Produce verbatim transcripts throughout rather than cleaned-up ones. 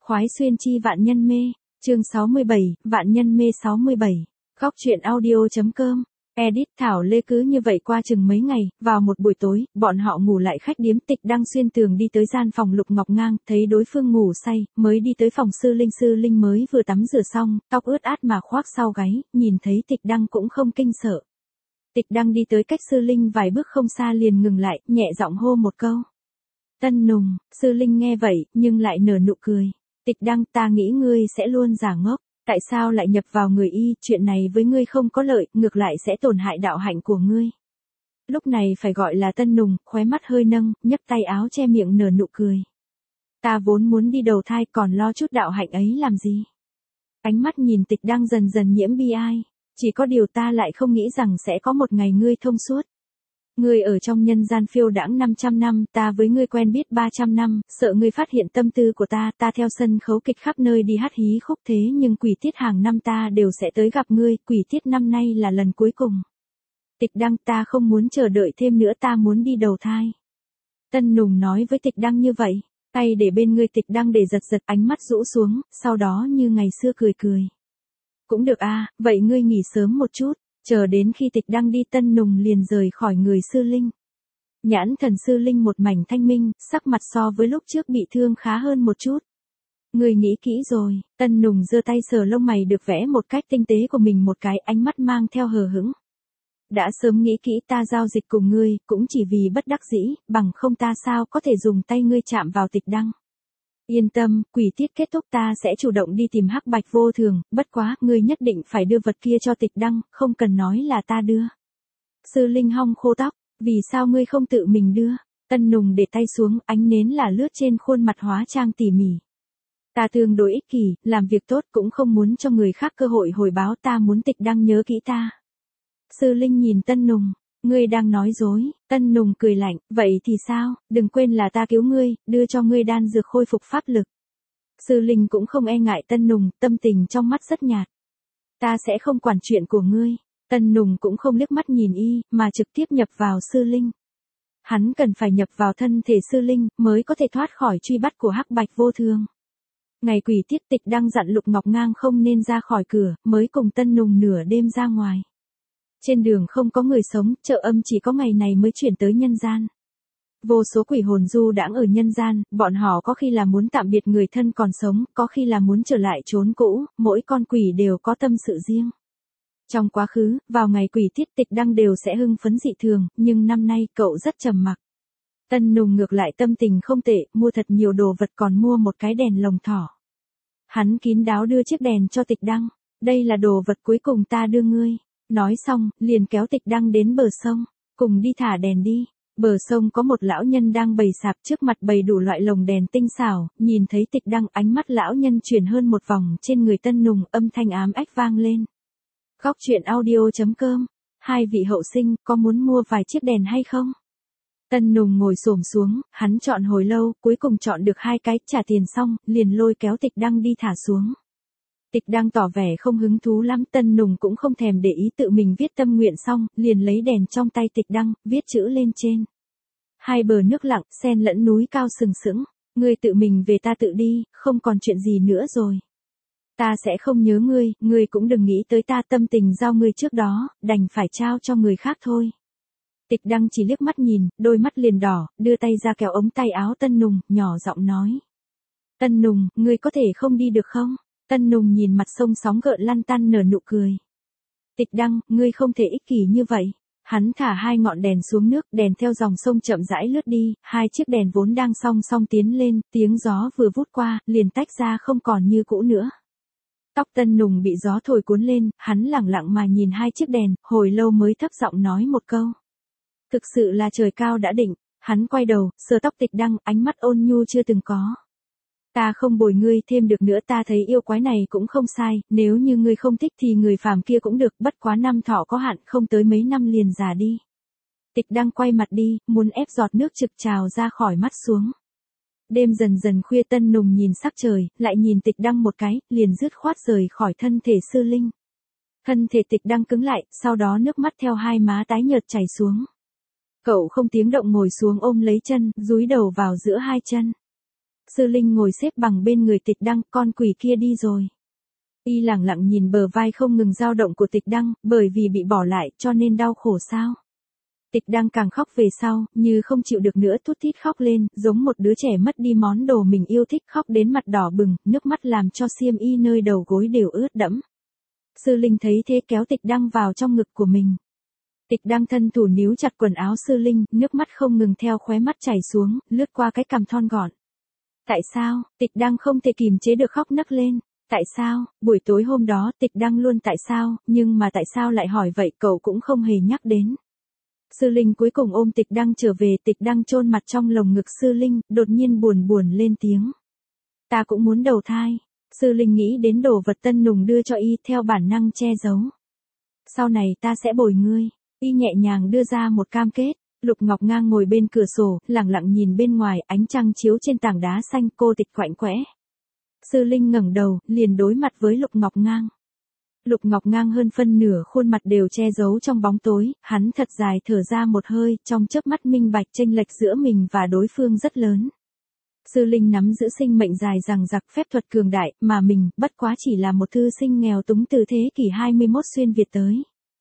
Khoái xuyên chi vạn nhân mê, chương sáu mươi bảy, vạn nhân mê sáu mươi bảy. Góc truyện audio.com. Edit Thảo Lê cứ như vậy qua chừng mấy ngày, vào một buổi tối, bọn họ ngủ lại khách điếm. Tịch Đăng xuyên tường đi tới gian phòng Lục Ngọc Ngang, thấy đối phương ngủ say, mới đi tới phòng Sư Linh. Sư Linh mới vừa tắm rửa xong, tóc ướt át mà khoác sau gáy, nhìn thấy Tịch Đăng cũng không kinh sợ. Tịch Đăng đi tới cách Sư Linh vài bước không xa liền ngừng lại, nhẹ giọng hô một câu. Tân Nùng. Sư Linh nghe vậy, nhưng lại nở nụ cười. Tịch Đăng, ta nghĩ ngươi sẽ luôn giả ngốc, tại sao lại nhập vào người y, chuyện này với ngươi không có lợi, ngược lại sẽ tổn hại đạo hạnh của ngươi. Lúc này phải gọi là Tân Nùng, khóe mắt hơi nâng, nhấc tay áo che miệng nở nụ cười. Ta vốn muốn đi đầu thai còn lo chút đạo hạnh ấy làm gì. Ánh mắt nhìn Tịch Đăng dần dần nhiễm bi ai, chỉ có điều ta lại không nghĩ rằng sẽ có một ngày ngươi thông suốt. Ngươi ở trong nhân gian phiêu đãng năm trăm năm, ta với ngươi quen biết ba trăm năm, sợ ngươi phát hiện tâm tư của ta, ta theo sân khấu kịch khắp nơi đi hát hí khúc, thế nhưng quỷ tiết hàng năm ta đều sẽ tới gặp ngươi, quỷ tiết năm nay là lần cuối cùng. Tịch Đăng, ta không muốn chờ đợi thêm nữa, ta muốn đi đầu thai. Tân Nùng nói với Tịch Đăng như vậy, tay để bên ngươi. Tịch Đăng để giật giật, ánh mắt rũ xuống, sau đó như ngày xưa cười cười. Cũng được a, vậy ngươi nghỉ sớm một chút. Chờ đến khi Tịch Đăng đi, Tân Nùng liền rời khỏi người Sư Linh. Nhãn thần Sư Linh một mảnh thanh minh, sắc mặt so với lúc trước bị thương khá hơn một chút. Người nghĩ kỹ rồi. Tân Nùng giơ tay sờ lông mày được vẽ một cách tinh tế của mình một cái, ánh mắt mang theo hờ hững. Đã sớm nghĩ kỹ, ta giao dịch cùng ngươi, cũng chỉ vì bất đắc dĩ, bằng không ta sao có thể dùng tay ngươi chạm vào Tịch Đăng. Yên tâm, quỷ tiết kết thúc ta sẽ chủ động đi tìm Hắc Bạch Vô Thường, bất quá, ngươi nhất định phải đưa vật kia cho Tịch Đăng, không cần nói là ta đưa. Sư Linh hong khô tóc, vì sao ngươi không tự mình đưa? Tân Nùng để tay xuống, ánh nến là lướt trên khuôn mặt hóa trang tỉ mỉ. Ta tương đối ích kỷ, làm việc tốt cũng không muốn cho người khác cơ hội hồi báo, ta muốn Tịch Đăng nhớ kỹ ta. Sư Linh nhìn Tân Nùng. Ngươi đang nói dối. Tân Nùng cười lạnh, vậy thì sao, đừng quên là ta cứu ngươi, đưa cho ngươi đan dược khôi phục pháp lực. Sư Linh cũng không e ngại Tân Nùng, tâm tình trong mắt rất nhạt. Ta sẽ không quản chuyện của ngươi. Tân Nùng cũng không liếc mắt nhìn y, mà trực tiếp nhập vào Sư Linh. Hắn cần phải nhập vào thân thể Sư Linh, mới có thể thoát khỏi truy bắt của Hắc Bạch Vô Thường. Ngày quỷ tiết, Tịch Đăng dặn Lục Ngọc Ngang không nên ra khỏi cửa, mới cùng Tân Nùng nửa đêm ra ngoài. Trên đường không có người sống, chợ âm chỉ có ngày này mới chuyển tới nhân gian. Vô số quỷ hồn du đãng ở nhân gian, bọn họ có khi là muốn tạm biệt người thân còn sống, có khi là muốn trở lại chốn cũ, mỗi con quỷ đều có tâm sự riêng. Trong quá khứ, vào ngày quỷ tiết, Tịch Đăng đều sẽ hưng phấn dị thường, nhưng năm nay cậu rất trầm mặc. Tân Nùng ngược lại tâm tình không tệ, mua thật nhiều đồ vật, còn mua một cái đèn lồng thỏ. Hắn kín đáo đưa chiếc đèn cho Tịch Đăng, đây là đồ vật cuối cùng ta đưa ngươi. Nói xong, liền kéo Tịch Đăng đến bờ sông, cùng đi thả đèn đi. Bờ sông có một lão nhân đang bày sạp, trước mặt bày đủ loại lồng đèn tinh xảo, nhìn thấy Tịch Đăng, ánh mắt lão nhân chuyển hơn một vòng trên người Tân Nùng, âm thanh ám ách vang lên. Góc truyện audio.com. Hai vị hậu sinh, có muốn mua vài chiếc đèn hay không? Tân Nùng ngồi xổm xuống, hắn chọn hồi lâu, cuối cùng chọn được hai cái, trả tiền xong, liền lôi kéo Tịch Đăng đi thả xuống. Tịch Đăng tỏ vẻ không hứng thú lắm, Tân Nùng cũng không thèm để ý, tự mình viết tâm nguyện xong, liền lấy đèn trong tay Tịch Đăng, viết chữ lên trên. Hai bờ nước lặng, xen lẫn núi cao sừng sững, ngươi tự mình về, ta tự đi, không còn chuyện gì nữa rồi. Ta sẽ không nhớ ngươi, ngươi cũng đừng nghĩ tới ta, tâm tình giao ngươi trước đó, đành phải trao cho người khác thôi. Tịch Đăng chỉ liếc mắt nhìn, đôi mắt liền đỏ, đưa tay ra kéo ống tay áo Tân Nùng, nhỏ giọng nói. Tân Nùng, ngươi có thể không đi được không? Tân Nùng nhìn mặt sông sóng gợn lăn tăn nở nụ cười. Tịch Đăng, ngươi không thể ích kỷ như vậy. Hắn thả hai ngọn đèn xuống nước, đèn theo dòng sông chậm rãi lướt đi, hai chiếc đèn vốn đang song song tiến lên, tiếng gió vừa vút qua, liền tách ra không còn như cũ nữa. Tóc Tân Nùng bị gió thổi cuốn lên, hắn lẳng lặng mà nhìn hai chiếc đèn, hồi lâu mới thấp giọng nói một câu. Thực sự là trời cao đã định, hắn quay đầu, sờ tóc Tịch Đăng, ánh mắt ôn nhu chưa từng có. Ta không bồi ngươi thêm được nữa, ta thấy yêu quái này cũng không sai, nếu như ngươi không thích thì người phàm kia cũng được, bất quá năm thọ có hạn, không tới mấy năm liền già đi. Tịch Đăng quay mặt đi, muốn ép giọt nước trực trào ra khỏi mắt xuống. Đêm dần dần khuya, Tân Nùng nhìn sắc trời, lại nhìn Tịch Đăng một cái, liền dứt khoát rời khỏi thân thể Sư Linh. Thân thể Tịch Đăng cứng lại, sau đó nước mắt theo hai má tái nhợt chảy xuống. Cậu không tiếng động ngồi xuống ôm lấy chân, dúi đầu vào giữa hai chân. Sư Linh ngồi xếp bằng bên người Tịch Đăng, con quỷ kia đi rồi. Y lẳng lặng nhìn bờ vai không ngừng dao động của Tịch Đăng, bởi vì bị bỏ lại cho nên đau khổ sao. Tịch Đăng càng khóc về sau, như không chịu được nữa thút thít khóc lên, giống một đứa trẻ mất đi món đồ mình yêu thích, khóc đến mặt đỏ bừng, nước mắt làm cho xiêm y nơi đầu gối đều ướt đẫm. Sư Linh thấy thế kéo Tịch Đăng vào trong ngực của mình. Tịch Đăng thân thủ níu chặt quần áo Sư Linh, nước mắt không ngừng theo khóe mắt chảy xuống, lướt qua cái cằm thon gọn. Tại sao, Tịch Đăng không thể kìm chế được khóc nấc lên. Tại sao, buổi tối hôm đó Tịch Đăng luôn tại sao, nhưng mà tại sao lại hỏi vậy cậu cũng không hề nhắc đến. Sư Linh cuối cùng ôm Tịch Đăng trở về, Tịch Đăng chôn mặt trong lồng ngực Sư Linh, đột nhiên buồn buồn lên tiếng. Ta cũng muốn đầu thai. Sư Linh nghĩ đến đồ vật Tân Nùng đưa cho y theo bản năng che giấu. Sau này ta sẽ bồi ngươi. Y nhẹ nhàng đưa ra một cam kết. Lục Ngọc Ngang ngồi bên cửa sổ, lặng lặng nhìn bên ngoài, ánh trăng chiếu trên tảng đá xanh, cô tịch quạnh quẽ. Sư Linh ngẩng đầu, liền đối mặt với Lục Ngọc Ngang. Lục Ngọc Ngang hơn phân nửa khuôn mặt đều che giấu trong bóng tối, hắn thật dài thở ra một hơi, trong chớp mắt minh bạch chênh lệch giữa mình và đối phương rất lớn. Sư Linh nắm giữ sinh mệnh dài dằng dặc, phép thuật cường đại, mà mình, bất quá chỉ là một thư sinh nghèo túng từ thế kỷ hai mươi mốt xuyên Việt tới.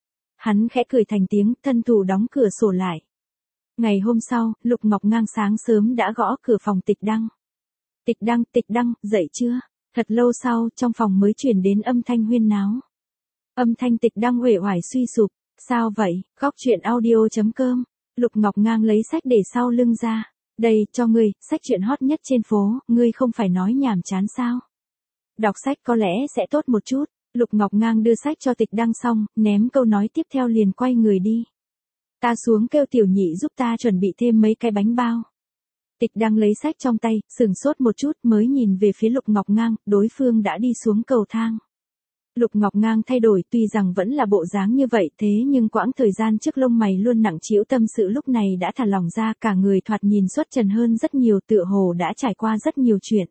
Hắn khẽ cười thành tiếng, thân thủ đóng cửa sổ lại. Ngày hôm sau, Lục Ngọc Ngang sáng sớm đã gõ cửa phòng Tịch Đăng. Tịch Đăng, Tịch Đăng, dậy chưa? Thật lâu sau, trong phòng mới truyền đến âm thanh huyên náo. Âm thanh Tịch Đăng uể oải suy sụp. Sao vậy? Góc truyện audio chấm com. Lục Ngọc Ngang lấy sách để sau lưng ra. Đây, cho ngươi, sách truyện hot nhất trên phố, ngươi không phải nói nhảm chán sao? Đọc sách có lẽ sẽ tốt một chút. Lục Ngọc Ngang đưa sách cho Tịch Đăng xong, ném câu nói tiếp theo liền quay người đi. Ta xuống kêu tiểu nhị giúp ta chuẩn bị thêm mấy cái bánh bao. Tịch Đăng lấy sách trong tay, sừng sốt một chút mới nhìn về phía Lục Ngọc Ngang, đối phương đã đi xuống cầu thang. Lục Ngọc Ngang thay đổi, tuy rằng vẫn là bộ dáng như vậy thế nhưng quãng thời gian trước lông mày luôn nặng trĩu tâm sự lúc này đã thả lỏng ra, cả người thoạt nhìn xuất trần hơn rất nhiều, tựa hồ đã trải qua rất nhiều chuyện.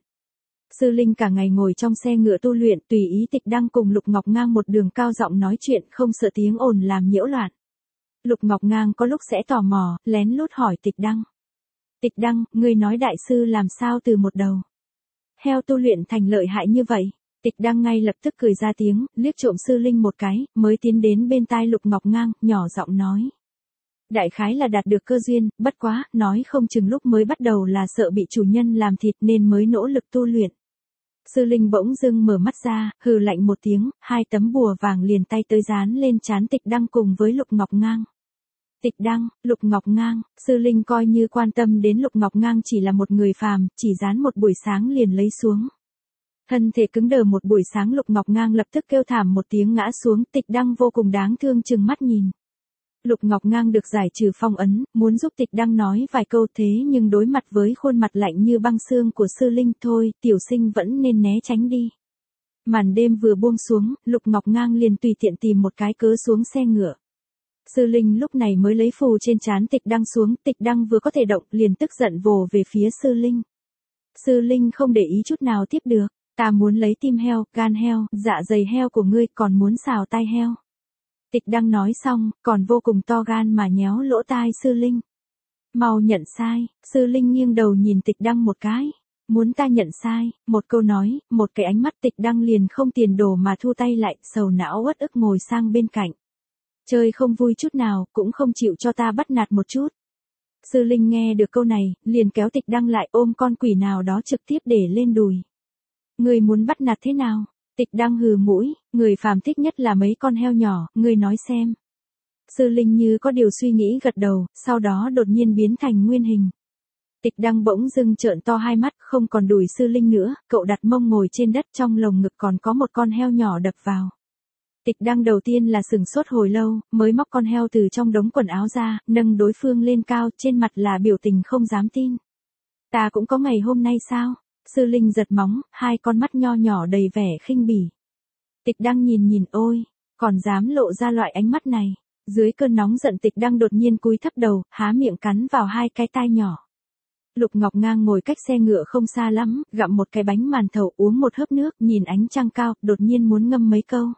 Sư Linh cả ngày ngồi trong xe ngựa tu luyện, tùy ý Tịch Đăng cùng Lục Ngọc Ngang một đường cao giọng nói chuyện, không sợ tiếng ồn làm nhiễu loạn. Lục Ngọc Ngang có lúc sẽ tò mò, lén lút hỏi Tịch Đăng. Tịch Đăng, ngươi nói đại sư làm sao từ một đầu heo tu luyện thành lợi hại như vậy? Tịch Đăng ngay lập tức cười ra tiếng, liếc trộm Sư Linh một cái, mới tiến đến bên tai Lục Ngọc Ngang, nhỏ giọng nói. Đại khái là đạt được cơ duyên, bất quá, nói không chừng lúc mới bắt đầu là sợ bị chủ nhân làm thịt nên mới nỗ lực tu luyện. Sư Linh bỗng dưng mở mắt ra, hừ lạnh một tiếng, hai tấm bùa vàng liền tay tới dán lên trán Tịch Đăng cùng với Lục Ngọc Ngang. Tịch Đăng, Lục Ngọc Ngang, Sư Linh coi như quan tâm đến Lục Ngọc Ngang chỉ là một người phàm, chỉ dán một buổi sáng liền lấy xuống. Thân thể cứng đờ một buổi sáng, Lục Ngọc Ngang lập tức kêu thảm một tiếng ngã xuống, Tịch Đăng vô cùng đáng thương trừng mắt nhìn. Lục Ngọc Ngang được giải trừ phong ấn, muốn giúp Tịch Đăng nói vài câu thế nhưng đối mặt với khuôn mặt lạnh như băng xương của Sư Linh, thôi, tiểu sinh vẫn nên né tránh đi. Màn đêm vừa buông xuống, Lục Ngọc Ngang liền tùy tiện tìm một cái cớ xuống xe ngựa. Sư Linh lúc này mới lấy phù trên trán Tịch Đăng xuống, Tịch Đăng vừa có thể động liền tức giận vồ về phía Sư Linh. Sư Linh không để ý chút nào tiếp được, ta muốn lấy tim heo, gan heo, dạ dày heo của ngươi, còn muốn xào tai heo. Tịch Đăng nói xong, còn vô cùng to gan mà nhéo lỗ tai Sư Linh. Mau nhận sai, Sư Linh nghiêng đầu nhìn Tịch Đăng một cái. Muốn ta nhận sai, một câu nói, một cái ánh mắt, Tịch Đăng liền không tiền đồ mà thu tay lại, sầu não uất ức ngồi sang bên cạnh. Chơi không vui chút nào, cũng không chịu cho ta bắt nạt một chút. Sư Linh nghe được câu này, liền kéo Tịch Đăng lại ôm con quỷ nào đó trực tiếp để lên đùi. Ngươi muốn bắt nạt thế nào? Tịch Đăng hừ mũi, người phàm thích nhất là mấy con heo nhỏ, ngươi nói xem. Sư Linh như có điều suy nghĩ gật đầu, sau đó đột nhiên biến thành nguyên hình. Tịch Đăng bỗng dưng trợn to hai mắt, không còn đùi Sư Linh nữa, cậu đặt mông ngồi trên đất, trong lồng ngực còn có một con heo nhỏ đập vào. Tịch Đăng đầu tiên là sừng sốt hồi lâu, mới móc con heo từ trong đống quần áo ra, nâng đối phương lên cao, trên mặt là biểu tình không dám tin. Ta cũng có ngày hôm nay sao? Sư Linh giật móng, hai con mắt nho nhỏ đầy vẻ khinh bỉ. Tịch Đăng nhìn nhìn, ôi, còn dám lộ ra loại ánh mắt này. Dưới cơn nóng giận, Tịch Đăng đột nhiên cúi thấp đầu, há miệng cắn vào hai cái tai nhỏ. Lục Ngọc Ngang ngồi cách xe ngựa không xa lắm, gặm một cái bánh màn thầu, uống một hớp nước, nhìn ánh trăng cao, đột nhiên muốn ngâm mấy câu.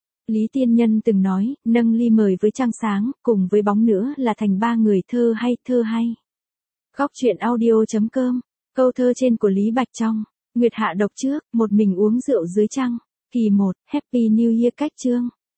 Lý Tiên Nhân từng nói, nâng ly mời với trăng sáng, cùng với bóng nữa là thành ba người, thơ hay, thơ hay. Góc truyện audio chấm com Câu thơ trên của Lý Bạch Trong. Nguyệt hạ đọc trước, một mình uống rượu dưới trăng. Kỳ một, Happy New Year cách chương.